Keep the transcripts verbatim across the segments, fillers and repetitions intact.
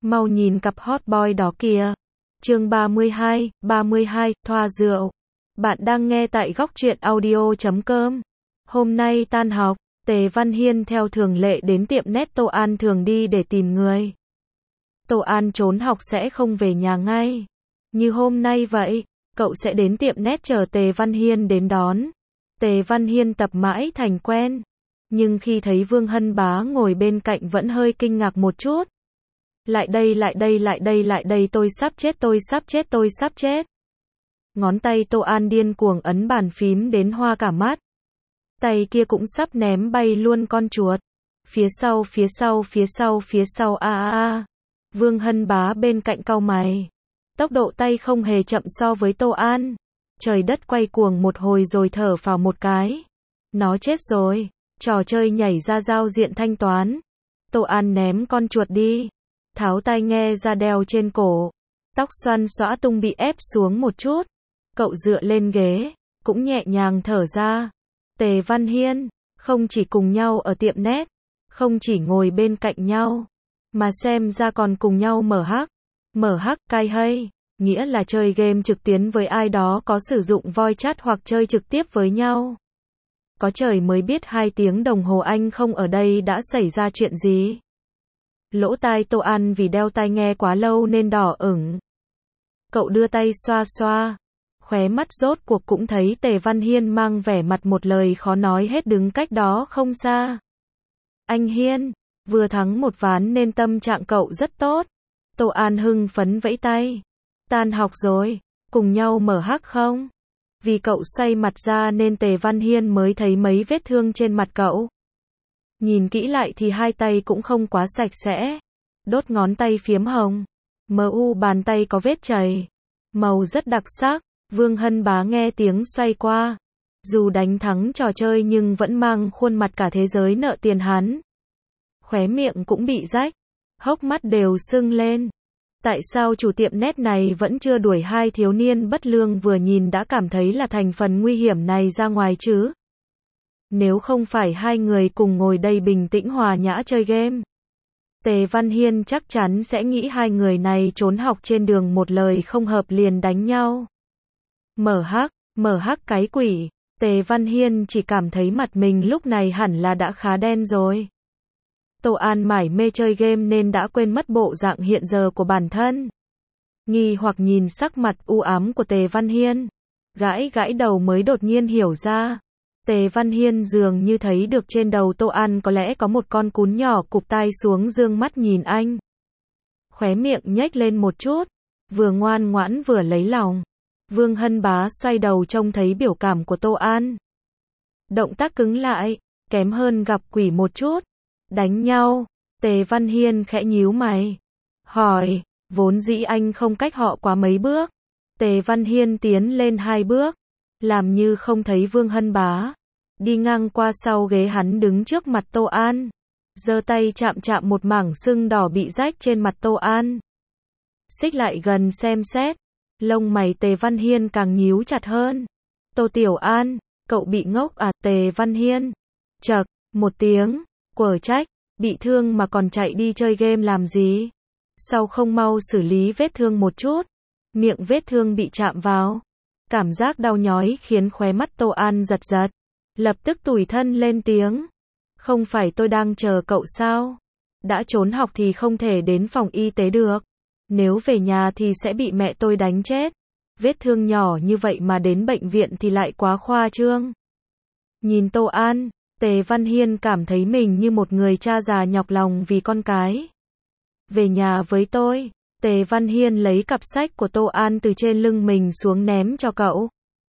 Mau nhìn cặp hot boy đó kìa. Chương ba mươi hai, ba mươi hai, thoa rượu. Bạn đang nghe tại góc truyện audio chấm com. Hôm nay tan học, Tề Văn Hiên theo thường lệ đến tiệm nét Tô An thường đi để tìm người. Tô An trốn học sẽ không về nhà ngay. Như hôm nay vậy, cậu sẽ đến tiệm nét chờ Tề Văn Hiên đến đón. Tề Văn Hiên tập mãi thành quen. Nhưng khi thấy Vương Hân Bá ngồi bên cạnh vẫn hơi kinh ngạc một chút. Lại đây, lại đây, lại đây, lại đây, tôi sắp chết, tôi sắp chết, tôi sắp chết. Ngón tay Tô An điên cuồng ấn bàn phím đến hoa cả mắt. Tay kia cũng sắp ném bay luôn con chuột. Phía sau, phía sau, phía sau, phía sau, a a a. Vương Hân Bá bên cạnh cau mày. Tốc độ tay không hề chậm so với Tô An. Trời đất quay cuồng một hồi rồi thở phào một cái. Nó chết rồi. Trò chơi nhảy ra giao diện thanh toán. Tô An ném con chuột đi. Tháo tai nghe ra đeo trên cổ. Tóc xoăn xõa tung bị ép xuống một chút. Cậu dựa lên ghế, cũng nhẹ nhàng thở ra. Tề Văn Hiên, không chỉ cùng nhau ở tiệm nét, không chỉ ngồi bên cạnh nhau, mà xem ra còn cùng nhau mở hắc. Mở hắc cai hay, nghĩa là chơi game trực tuyến với ai đó có sử dụng voice chat hoặc chơi trực tiếp với nhau. Có trời mới biết hai tiếng đồng hồ anh không ở đây đã xảy ra chuyện gì. Lỗ tai Tô An vì đeo tai nghe quá lâu nên đỏ ửng. Cậu đưa tay xoa xoa. Khóe mắt rốt cuộc cũng thấy Tề Văn Hiên mang vẻ mặt một lời khó nói hết đứng cách đó không xa. Anh Hiên, vừa thắng một ván nên tâm trạng cậu rất tốt. Tô An hưng phấn vẫy tay. Tan học rồi, cùng nhau mở hắc không? Vì cậu xoay mặt ra nên Tề Văn Hiên mới thấy mấy vết thương trên mặt cậu. Nhìn kỹ lại thì hai tay cũng không quá sạch sẽ. Đốt ngón tay phiếm hồng. Mờ u bàn tay có vết chảy. Màu rất đặc sắc. Vương Hân Bá nghe tiếng xoay qua. Dù đánh thắng trò chơi nhưng vẫn mang khuôn mặt cả thế giới nợ tiền hắn. Khóe miệng cũng bị rách. Hốc mắt đều sưng lên. Tại sao chủ tiệm nét này vẫn chưa đuổi hai thiếu niên bất lương vừa nhìn đã cảm thấy là thành phần nguy hiểm này ra ngoài chứ? Nếu không phải hai người cùng ngồi đây bình tĩnh hòa nhã chơi game, Tề Văn Hiên chắc chắn sẽ nghĩ hai người này trốn học trên đường một lời không hợp liền đánh nhau. Mở hắc, mở hắc cái quỷ, Tề Văn Hiên chỉ cảm thấy mặt mình lúc này hẳn là đã khá đen rồi. Tô An mải mê chơi game nên đã quên mất bộ dạng hiện giờ của bản thân. Nghi hoặc nhìn sắc mặt u ám của Tề Văn Hiên. Gãi gãi đầu mới đột nhiên hiểu ra. Tề Văn Hiên dường như thấy được trên đầu Tô An có lẽ có một con cún nhỏ cụp tai xuống dương mắt nhìn anh. Khóe miệng nhếch lên một chút. Vừa ngoan ngoãn vừa lấy lòng. Vương Hân Bá xoay đầu trông thấy biểu cảm của Tô An. Động tác cứng lại, kém hơn gặp quỷ một chút. Đánh nhau, Tề Văn Hiên khẽ nhíu mày. Hỏi, vốn dĩ anh không cách họ quá mấy bước. Tề Văn Hiên tiến lên hai bước. Làm như không thấy Vương Hân Bá. Đi ngang qua sau ghế hắn đứng trước mặt Tô An. Giơ tay chạm chạm một mảng sưng đỏ bị rách trên mặt Tô An. Xích lại gần xem xét. Lông mày Tề Văn Hiên càng nhíu chặt hơn. Tô Tiểu An, cậu bị ngốc à? Tề Văn Hiên. Chậc, một tiếng, quở trách, bị thương mà còn chạy đi chơi game làm gì? Sao không mau xử lý vết thương một chút? Miệng vết thương bị chạm vào. Cảm giác đau nhói khiến khóe mắt Tô An giật giật. Lập tức tủi thân lên tiếng. Không phải tôi đang chờ cậu sao? Đã trốn học thì không thể đến phòng y tế được. Nếu về nhà thì sẽ bị mẹ tôi đánh chết. Vết thương nhỏ như vậy mà đến bệnh viện thì lại quá khoa trương. Nhìn Tô An, Tề Văn Hiên cảm thấy mình như một người cha già nhọc lòng vì con cái. Về nhà với tôi. Tề Văn Hiên lấy cặp sách của Tô An từ trên lưng mình xuống ném cho cậu.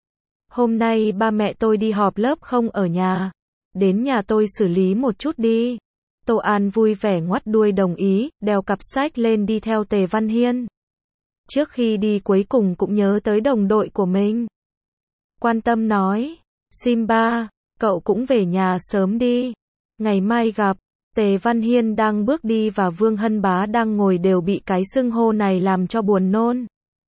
Hôm nay ba mẹ tôi đi họp lớp không ở nhà. Đến nhà tôi xử lý một chút đi. Tô An vui vẻ ngoắt đuôi đồng ý, đeo cặp sách lên đi theo Tề Văn Hiên. Trước khi đi cuối cùng cũng nhớ tới đồng đội của mình. Quan tâm nói, Simba, cậu cũng về nhà sớm đi. Ngày mai gặp. Tề Văn Hiên đang bước đi và Vương Hân Bá đang ngồi đều bị cái xưng hô này làm cho buồn nôn.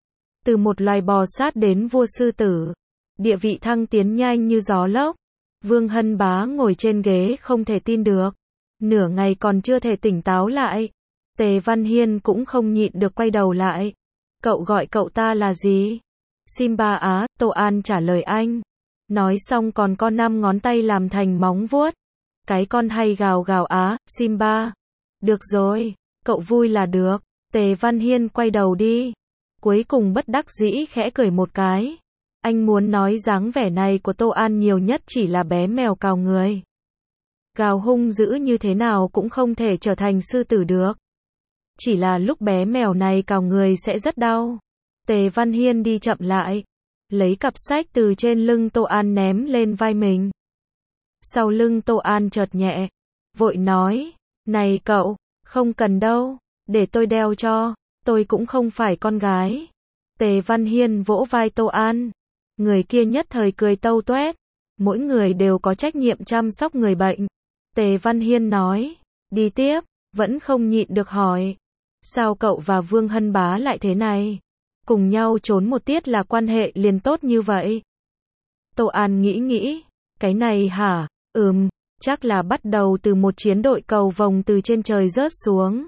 Từ một loài bò sát đến vua sư tử. Địa vị thăng tiến nhanh như gió lốc. Vương Hân Bá ngồi trên ghế không thể tin được. Nửa ngày còn chưa thể tỉnh táo lại. Tề Văn Hiên cũng không nhịn được quay đầu lại. Cậu gọi cậu ta là gì? Simba á, Tô An trả lời anh. Nói xong còn có năm ngón tay làm thành móng vuốt. Cái con hay gào gào á, Simba. Được rồi, cậu vui là được. Tề Văn Hiên quay đầu đi. Cuối cùng bất đắc dĩ khẽ cười một cái. Anh muốn nói dáng vẻ này của Tô An nhiều nhất chỉ là bé mèo cào người. Gào hung dữ như thế nào cũng không thể trở thành sư tử được. Chỉ là lúc bé mèo này cào người sẽ rất đau. Tề Văn Hiên đi chậm lại. Lấy cặp sách từ trên lưng Tô An ném lên vai mình. Sau lưng Tô An chợt nhẹ. Vội nói. Này cậu, không cần đâu. Để tôi đeo cho. Tôi cũng không phải con gái. Tề Văn Hiên vỗ vai Tô An. Người kia nhất thời cười tâu toét. Mỗi người đều có trách nhiệm chăm sóc người bệnh. Tề Văn Hiên nói. Đi tiếp. Vẫn không nhịn được hỏi. Sao cậu và Vương Hân Bá lại thế này? Cùng nhau trốn một tiết là quan hệ liền tốt như vậy. Tô An nghĩ nghĩ. Cái này hả? Ừm, chắc là bắt đầu từ một chiến đội cầu vồng từ trên trời rớt xuống.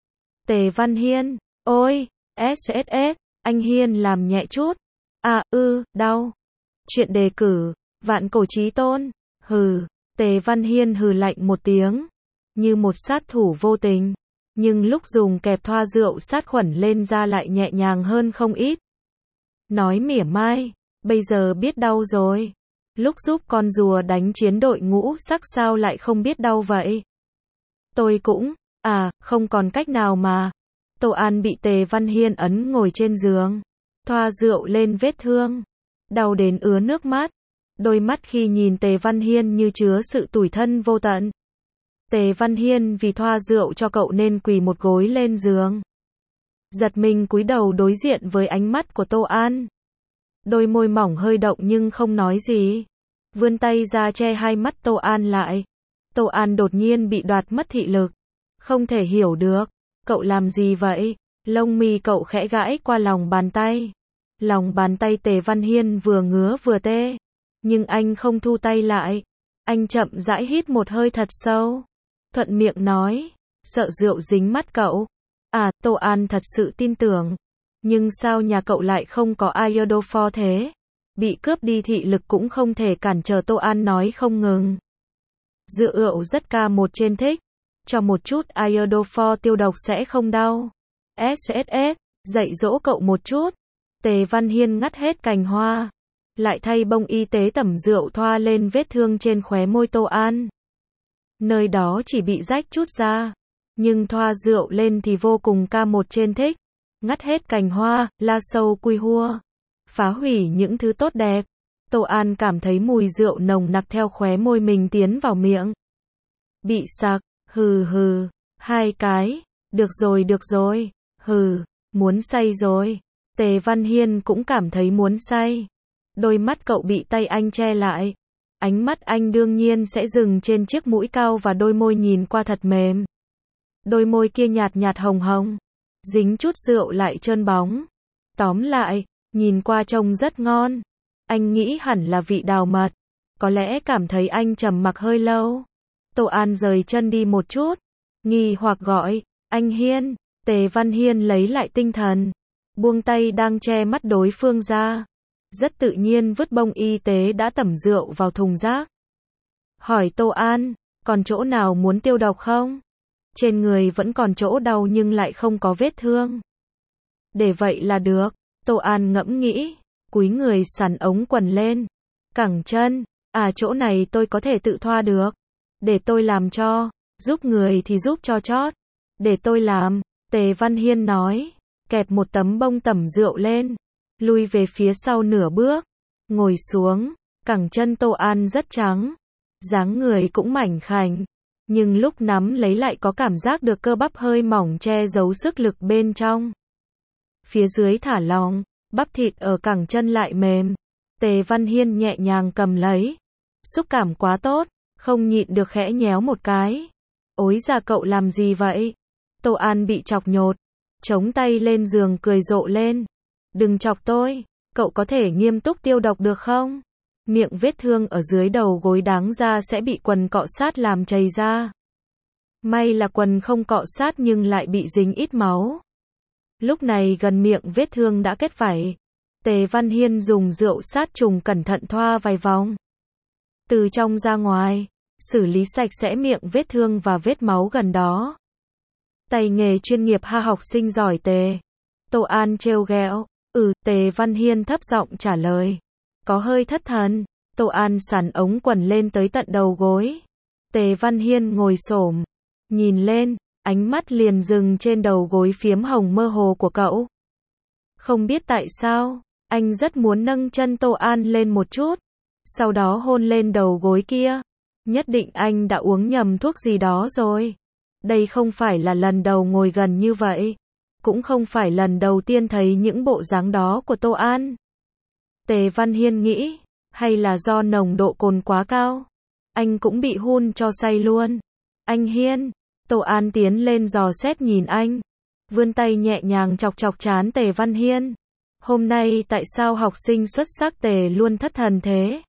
Tề Văn Hiên. Ôi, ét ét ét, anh Hiên làm nhẹ chút. À, ư, đau. Chuyện đề cử, vạn cổ chí tôn. Hừ, Tề Văn Hiên hừ lạnh một tiếng. Như một sát thủ vô tình. Nhưng lúc dùng kẹp thoa rượu sát khuẩn lên da lại nhẹ nhàng hơn không ít. Nói mỉa mai, bây giờ biết đau rồi. Lúc giúp con rùa đánh chiến đội ngũ sắc sao lại không biết đau vậy? Tôi cũng, à, không còn cách nào mà. Tô An bị Tề Văn Hiên ấn ngồi trên giường. Thoa rượu lên vết thương. Đau đến ứa nước mắt. Đôi mắt khi nhìn Tề Văn Hiên như chứa sự tủi thân vô tận. Tề Văn Hiên vì thoa rượu cho cậu nên quỳ một gối lên giường. Giật mình cúi đầu đối diện với ánh mắt của Tô An. Đôi môi mỏng hơi động nhưng không nói gì. Vươn tay ra che hai mắt Tô An lại. Tô An đột nhiên bị đoạt mất thị lực. Không thể hiểu được. Cậu làm gì vậy? Lông mi cậu khẽ gãi qua lòng bàn tay. Lòng bàn tay Tề Văn Hiên vừa ngứa vừa tê. Nhưng anh không thu tay lại. Anh chậm rãi hít một hơi thật sâu. Thuận miệng nói. Sợ rượu dính mắt cậu. À, Tô An thật sự tin tưởng. Nhưng sao nhà cậu lại không có iodophor thế? Bị cướp đi thị lực cũng không thể cản trở Tô An nói không ngừng. Rượu rất ca một trên thích. Cho một chút iodophor tiêu độc sẽ không đau. ét ét ét, dạy dỗ cậu một chút. Tề Văn Hiên ngắt hết cành hoa. Lại thay bông y tế tẩm rượu thoa lên vết thương trên khóe môi Tô An. Nơi đó chỉ bị rách chút ra. Nhưng thoa rượu lên thì vô cùng ca một trên thích. Ngắt hết cành hoa, la sâu cui hua. Phá hủy những thứ tốt đẹp. Tô An cảm thấy mùi rượu nồng nặc theo khóe môi mình tiến vào miệng. Bị sặc, hừ hừ, hai cái. Được rồi được rồi, hừ, muốn say rồi. Tề Văn Hiên cũng cảm thấy muốn say. Đôi mắt cậu bị tay anh che lại. Ánh mắt anh đương nhiên sẽ dừng trên chiếc mũi cao và đôi môi nhìn qua thật mềm. Đôi môi kia nhạt nhạt hồng hồng. Dính chút rượu lại trơn bóng. Tóm lại, nhìn qua trông rất ngon. Anh nghĩ hẳn là vị đào mật. Có lẽ cảm thấy anh trầm mặc hơi lâu. Tô An rời chân đi một chút. Nghi hoặc gọi, anh Hiên. Tề Văn Hiên lấy lại tinh thần. Buông tay đang che mắt đối phương ra. Rất tự nhiên vứt bông y tế đã tẩm rượu vào thùng rác. Hỏi Tô An, còn chỗ nào muốn tiêu độc không? Trên người vẫn còn chỗ đau nhưng lại không có vết thương. Để vậy là được. Tô An ngẫm nghĩ. Cúi người xắn ống quần lên. Cẳng chân. À, chỗ này tôi có thể tự thoa được. Để tôi làm cho. Giúp người thì giúp cho chót. Để tôi làm. Tề Văn Hiên nói. Kẹp một tấm bông tẩm rượu lên. Lui về phía sau nửa bước. Ngồi xuống. Cẳng chân Tô An rất trắng. Dáng người cũng mảnh khảnh. Nhưng lúc nắm lấy lại có cảm giác được cơ bắp hơi mỏng che giấu sức lực bên trong. Phía dưới thả lỏng. Bắp thịt ở cẳng chân lại mềm. Tề Văn Hiên nhẹ nhàng cầm lấy. Xúc cảm quá tốt. Không nhịn được khẽ nhéo một cái. Ối già, cậu làm gì vậy? Tô An bị chọc nhột. Chống tay lên giường cười rộ lên. Đừng chọc tôi. Cậu có thể nghiêm túc tiêu độc được không? Miệng vết thương ở dưới đầu gối đáng ra sẽ bị quần cọ sát làm chảy ra. May là quần không cọ sát nhưng lại bị dính ít máu. Lúc này gần miệng vết thương đã kết vảy. Tề Văn Hiên dùng rượu sát trùng cẩn thận thoa vài vòng. Từ trong ra ngoài, xử lý sạch sẽ miệng vết thương và vết máu gần đó. Tay nghề chuyên nghiệp ha, học sinh giỏi Tề. Tô An trêu ghẹo. Ừ, Tề Văn Hiên thấp giọng trả lời. Có hơi thất thần. Tô An xắn ống quần lên tới tận đầu gối. Tề Văn Hiên ngồi xổm, nhìn lên, ánh mắt liền dừng trên đầu gối phiếm hồng mơ hồ của cậu. Không biết tại sao, anh rất muốn nâng chân Tô An lên một chút, sau đó hôn lên đầu gối kia. Nhất định anh đã uống nhầm thuốc gì đó rồi. Đây không phải là lần đầu ngồi gần như vậy, cũng không phải lần đầu tiên thấy những bộ dáng đó của Tô An. Tề Văn Hiên nghĩ, hay là do nồng độ cồn quá cao, anh cũng bị hun cho say luôn. Anh Hiên, Tô An tiến lên dò xét nhìn anh, vươn tay nhẹ nhàng chọc chọc trán Tề Văn Hiên. Hôm nay tại sao học sinh xuất sắc Tề luôn thất thần thế?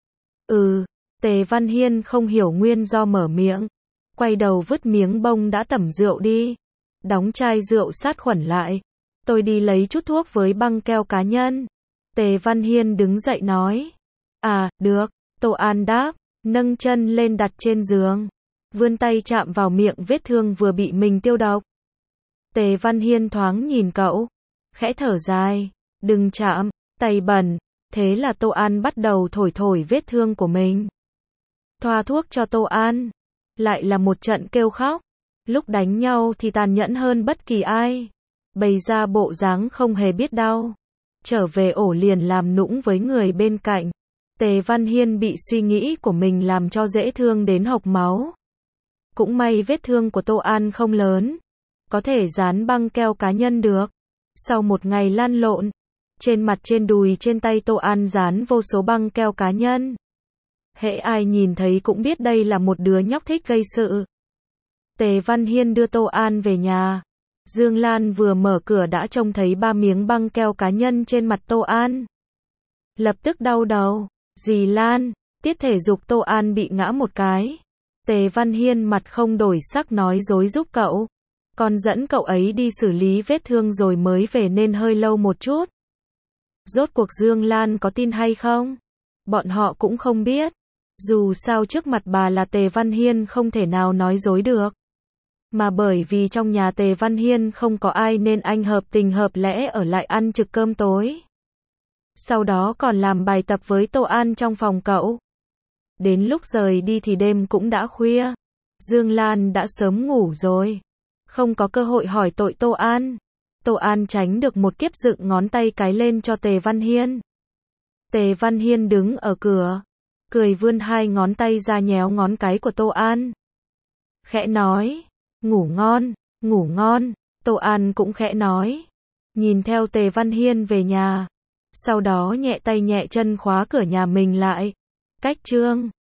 Ừ, Tề Văn Hiên không hiểu nguyên do mở miệng, quay đầu vứt miếng bông đã tẩm rượu đi, đóng chai rượu sát khuẩn lại. Tôi đi lấy chút thuốc với băng keo cá nhân. Tề Văn Hiên đứng dậy nói. À, được, Tô An đáp, nâng chân lên đặt trên giường, vươn tay chạm vào miệng vết thương vừa bị mình tiêu độc. Tề Văn Hiên thoáng nhìn cậu, khẽ thở dài, đừng chạm, tay bẩn. Thế là Tô An bắt đầu thổi thổi vết thương của mình. Thoa thuốc cho Tô An, lại là một trận kêu khóc. Lúc đánh nhau thì tàn nhẫn hơn bất kỳ ai, bày ra bộ dáng không hề biết đau, trở về ổ liền làm nũng với người bên cạnh. Tề Văn Hiên bị suy nghĩ của mình làm cho dễ thương đến hộc máu. Cũng may vết thương của Tô An không lớn, có thể dán băng keo cá nhân được. Sau một ngày lăn lộn, trên mặt trên đùi trên tay Tô An dán vô số băng keo cá nhân. Hễ ai nhìn thấy cũng biết đây là một đứa nhóc thích gây sự. Tề Văn Hiên đưa Tô An về nhà. Dương Lan vừa mở cửa đã trông thấy ba miếng băng keo cá nhân trên mặt Tô An. Lập tức đau đầu. Dì Lan, tiết thể dục Tô An bị ngã một cái. Tề Văn Hiên mặt không đổi sắc nói dối giúp cậu. Con dẫn cậu ấy đi xử lý vết thương rồi mới về nên hơi lâu một chút. Rốt cuộc Dương Lan có tin hay không? Bọn họ cũng không biết. Dù sao trước mặt bà là Tề Văn Hiên không thể nào nói dối được. Mà bởi vì trong nhà Tề Văn Hiên không có ai nên anh hợp tình hợp lẽ ở lại ăn trực cơm tối. Sau đó còn làm bài tập với Tô An trong phòng cậu. Đến lúc rời đi thì đêm cũng đã khuya. Dương Lan đã sớm ngủ rồi, không có cơ hội hỏi tội Tô An. Tô An tránh được một kiếp dựng ngón tay cái lên cho Tề Văn Hiên. Tề Văn Hiên đứng ở cửa, cười vươn hai ngón tay ra nhéo ngón cái của Tô An. Khẽ nói, ngủ ngon, ngủ ngon. Tô An cũng khẽ nói, nhìn theo Tề Văn Hiên về nhà. Sau đó nhẹ tay nhẹ chân khóa cửa nhà mình lại. Cách chương